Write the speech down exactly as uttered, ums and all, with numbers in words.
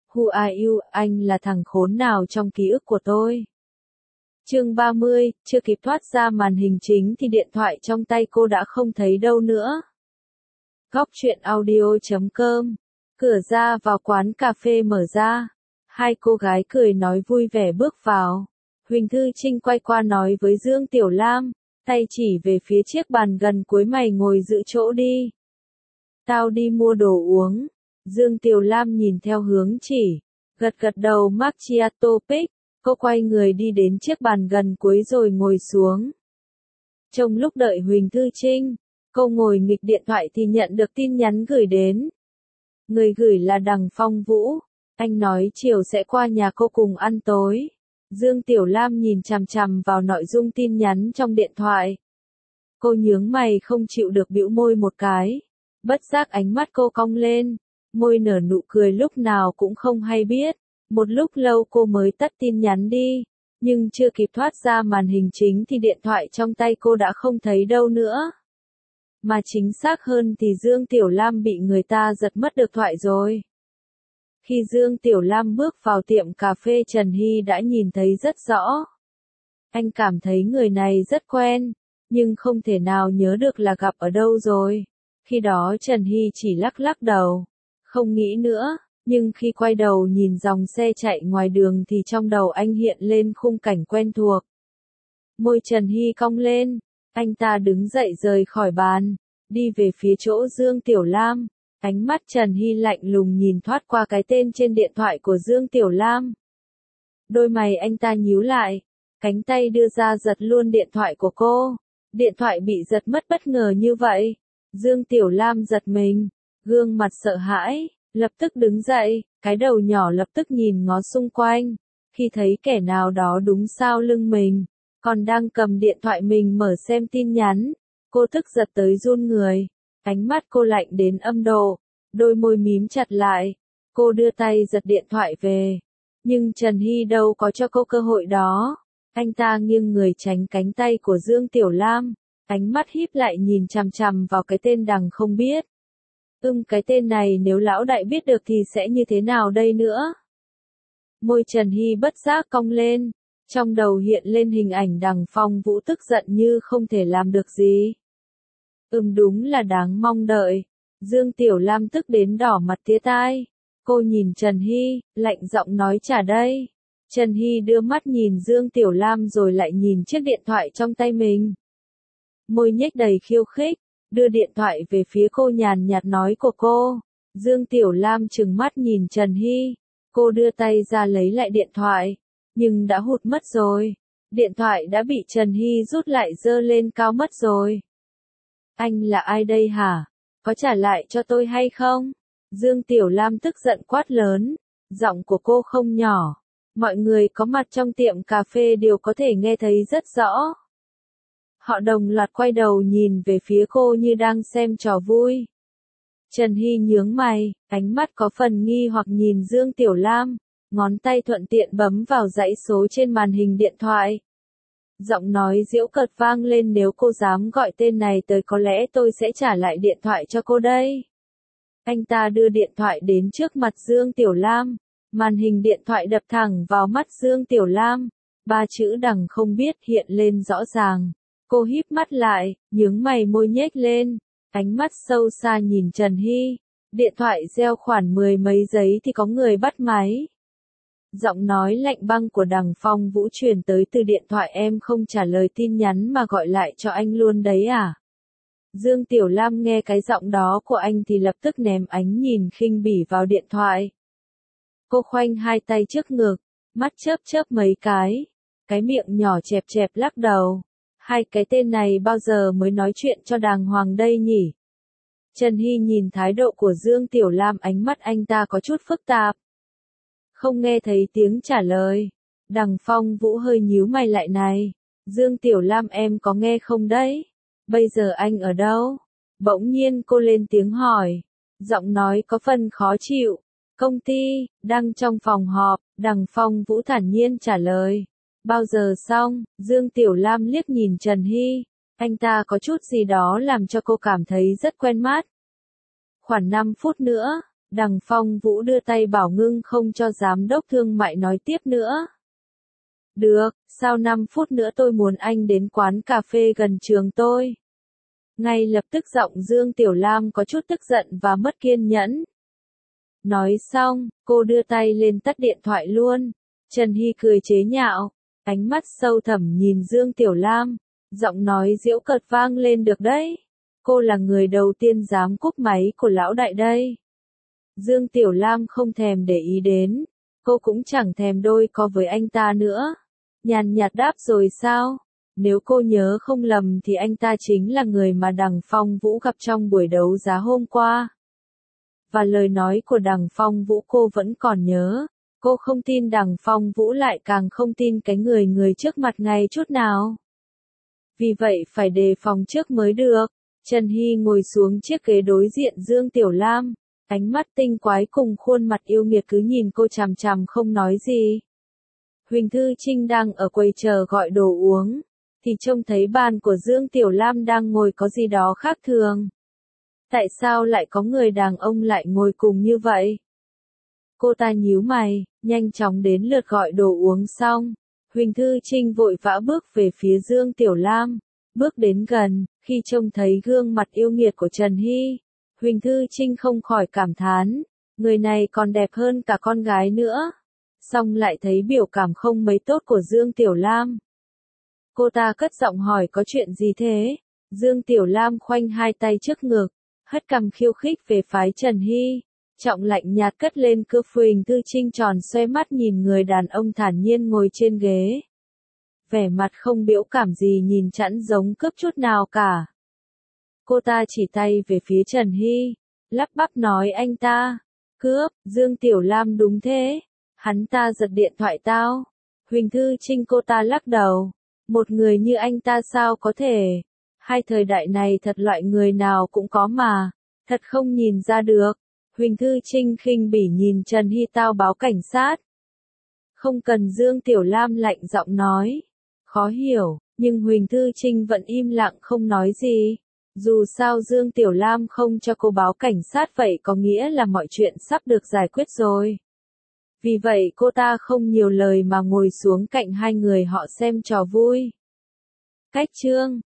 Who are you, anh là thằng khốn nào trong ký ức của tôi? Chương ba mươi, chưa kịp thoát ra màn hình chính thì điện thoại trong tay cô đã không thấy đâu nữa. Góc truyện audio chấm com. Cửa ra vào quán cà phê mở ra. Hai cô gái cười nói vui vẻ bước vào. Huỳnh Thư Trinh quay qua nói với Dương Tiểu Lam, tay chỉ về phía chiếc bàn gần cuối, mày ngồi giữ chỗ đi. Tao đi mua đồ uống. Dương Tiểu Lam nhìn theo hướng chỉ, gật gật đầu. Macchiato pick. Cô quay người đi đến chiếc bàn gần cuối rồi ngồi xuống. Trong lúc đợi Huỳnh Thư Trinh, cô ngồi nghịch điện thoại thì nhận được tin nhắn gửi đến. Người gửi là Đằng Phong Vũ. Anh nói chiều sẽ qua nhà cô cùng ăn tối. Dương Tiểu Lam nhìn chằm chằm vào nội dung tin nhắn trong điện thoại. Cô nhướng mày không chịu được, bĩu môi một cái. Bất giác ánh mắt cô cong lên, môi nở nụ cười lúc nào cũng không hay biết. Một lúc lâu cô mới tắt tin nhắn đi, nhưng chưa kịp thoát ra màn hình chính thì điện thoại trong tay cô đã không thấy đâu nữa. Mà chính xác hơn thì Dương Tiểu Lam bị người ta giật mất được thoại rồi. Khi Dương Tiểu Lam bước vào tiệm cà phê, Trần Hy đã nhìn thấy rất rõ. Anh cảm thấy người này rất quen, nhưng không thể nào nhớ được là gặp ở đâu rồi. Khi đó Trần Hy chỉ lắc lắc đầu, không nghĩ nữa. Nhưng khi quay đầu nhìn dòng xe chạy ngoài đường thì trong đầu anh hiện lên khung cảnh quen thuộc. Môi Trần Hy cong lên, anh ta đứng dậy rời khỏi bàn, đi về phía chỗ Dương Tiểu Lam. Ánh mắt Trần Hy lạnh lùng nhìn thoát qua cái tên trên điện thoại của Dương Tiểu Lam. Đôi mày anh ta nhíu lại, cánh tay đưa ra giật luôn điện thoại của cô. Điện thoại bị giật mất bất ngờ như vậy. Dương Tiểu Lam giật mình, gương mặt sợ hãi. Lập tức đứng dậy, cái đầu nhỏ lập tức nhìn ngó xung quanh. Khi thấy kẻ nào đó đúng sau lưng mình, còn đang cầm điện thoại mình mở xem tin nhắn, cô tức giật tới run người. Ánh mắt cô lạnh đến âm độ, đôi môi mím chặt lại. Cô đưa tay giật điện thoại về. Nhưng Trần Hy đâu có cho cô cơ hội đó. Anh ta nghiêng người tránh cánh tay của Dương Tiểu Lam, ánh mắt híp lại nhìn chằm chằm vào cái tên Đằng không biết. Ưm cái tên này nếu lão đại biết được thì sẽ như thế nào đây nữa? Môi Trần Hy bất giác cong lên, trong đầu hiện lên hình ảnh Đằng Phong Vũ tức giận như không thể làm được gì. Ừm đúng là đáng mong đợi. Dương Tiểu Lam tức đến đỏ mặt tía tai. Cô nhìn Trần Hy, lạnh giọng nói trả đây. Trần Hy đưa mắt nhìn Dương Tiểu Lam rồi lại nhìn chiếc điện thoại trong tay mình. Môi nhếch đầy khiêu khích, đưa điện thoại về phía cô, nhàn nhạt nói của cô. Dương Tiểu Lam trừng mắt nhìn Trần Hy. Cô đưa tay ra lấy lại điện thoại, nhưng đã hụt mất rồi. Điện thoại đã bị Trần Hy rút lại giơ lên cao mất rồi. Anh là ai đây hả? Có trả lại cho tôi hay không? Dương Tiểu Lam tức giận quát lớn. Giọng của cô không nhỏ. Mọi người có mặt trong tiệm cà phê đều có thể nghe thấy rất rõ. Họ đồng loạt quay đầu nhìn về phía cô như đang xem trò vui. Trần Hy nhướng mày, ánh mắt có phần nghi hoặc nhìn Dương Tiểu Lam, ngón tay thuận tiện bấm vào dãy số trên màn hình điện thoại. Giọng nói giễu cợt vang lên, nếu cô dám gọi tên này tới có lẽ tôi sẽ trả lại điện thoại cho cô đây. Anh ta đưa điện thoại đến trước mặt Dương Tiểu Lam, màn hình điện thoại đập thẳng vào mắt Dương Tiểu Lam, ba chữ Đằng không biết hiện lên rõ ràng. Cô híp mắt lại, nhướng mày, môi nhếch lên, ánh mắt sâu xa nhìn Trần Hy. Điện thoại reo khoảng mười mấy giây thì có người bắt máy. Giọng nói lạnh băng của Đằng Phong Vũ truyền tới từ điện thoại. Em không trả lời tin nhắn mà gọi lại cho anh luôn đấy à? Dương Tiểu Lam nghe cái giọng đó của anh thì lập tức ném ánh nhìn khinh bỉ vào điện thoại. Cô khoanh hai tay trước ngực, mắt chớp chớp mấy cái, cái miệng nhỏ chẹp chẹp lắc đầu. Hai cái tên này bao giờ mới nói chuyện cho đàng hoàng đây nhỉ? Trần Hy nhìn thái độ của Dương Tiểu Lam, ánh mắt anh ta có chút phức tạp. Không nghe thấy tiếng trả lời. Đằng Phong Vũ hơi nhíu mày lại, này. Dương Tiểu Lam, em có nghe không đấy? Bây giờ anh ở đâu? Bỗng nhiên cô lên tiếng hỏi. Giọng nói có phần khó chịu. Công ty, đang trong phòng họp. Đằng Phong Vũ thản nhiên trả lời. Bao giờ xong? Dương Tiểu Lam liếc nhìn Trần Hy. Anh ta có chút gì đó làm cho cô cảm thấy rất quen mắt. Khoảng năm phút nữa. Đằng Phong Vũ đưa tay bảo ngưng không cho giám đốc thương mại nói tiếp nữa. Được, sau năm phút nữa tôi muốn anh đến quán cà phê gần trường tôi. Ngay lập tức giọng Dương Tiểu Lam có chút tức giận và mất kiên nhẫn. Nói xong, cô đưa tay lên tắt điện thoại luôn. Trần Hy cười chế nhạo, ánh mắt sâu thẳm nhìn Dương Tiểu Lam, giọng nói giễu cợt vang lên được đấy. Cô là người đầu tiên dám cúp máy của lão đại đây. Dương Tiểu Lam không thèm để ý đến, cô cũng chẳng thèm đôi co với anh ta nữa. Nhàn nhạt đáp rồi sao? Nếu cô nhớ không lầm thì anh ta chính là người mà Đằng Phong Vũ gặp trong buổi đấu giá hôm qua. Và lời nói của Đằng Phong Vũ cô vẫn còn nhớ. Cô không tin Đằng Phong Vũ lại càng không tin cái người người trước mặt ngay chút nào. Vì vậy phải đề phòng trước mới được. Trần Hy ngồi xuống chiếc ghế đối diện Dương Tiểu Lam. Ánh mắt tinh quái cùng khuôn mặt yêu nghiệt cứ nhìn cô chằm chằm không nói gì. Huỳnh Thư Trinh đang ở quầy chờ gọi đồ uống, thì trông thấy bàn của Dương Tiểu Lam đang ngồi có gì đó khác thường. Tại sao lại có người đàn ông lại ngồi cùng như vậy? Cô ta nhíu mày, nhanh chóng đến lượt gọi đồ uống xong. Huỳnh Thư Trinh vội vã bước về phía Dương Tiểu Lam, bước đến gần, khi trông thấy gương mặt yêu nghiệt của Trần Hy. Huỳnh Thư Trinh không khỏi cảm thán, người này còn đẹp hơn cả con gái nữa. Xong lại thấy biểu cảm không mấy tốt của Dương Tiểu Lam. Cô ta cất giọng hỏi có chuyện gì thế? Dương Tiểu Lam khoanh hai tay trước ngực, hất cằm khiêu khích về phái Trần Hy. Trọng lạnh nhạt cất lên cơ. Huỳnh Thư Trinh tròn xoe mắt nhìn người đàn ông thản nhiên ngồi trên ghế. Vẻ mặt không biểu cảm gì nhìn chẵn giống cướp chút nào cả. Cô ta chỉ tay về phía Trần Hy, lắp bắp nói anh ta, cướp, Dương Tiểu Lam đúng thế, hắn ta giật điện thoại tao. Huỳnh Thư Trinh cô ta lắc đầu, một người như anh ta sao có thể, hai thời đại này thật loại người nào cũng có mà, thật không nhìn ra được. Huỳnh Thư Trinh khinh bỉ nhìn Trần Hy tao báo cảnh sát. Không cần. Dương Tiểu Lam lạnh giọng nói, khó hiểu, nhưng Huỳnh Thư Trinh vẫn im lặng không nói gì. Dù sao Dương Tiểu Lam không cho cô báo cảnh sát vậy có nghĩa là mọi chuyện sắp được giải quyết rồi. Vì vậy cô ta không nhiều lời mà ngồi xuống cạnh hai người họ xem trò vui. Cách chương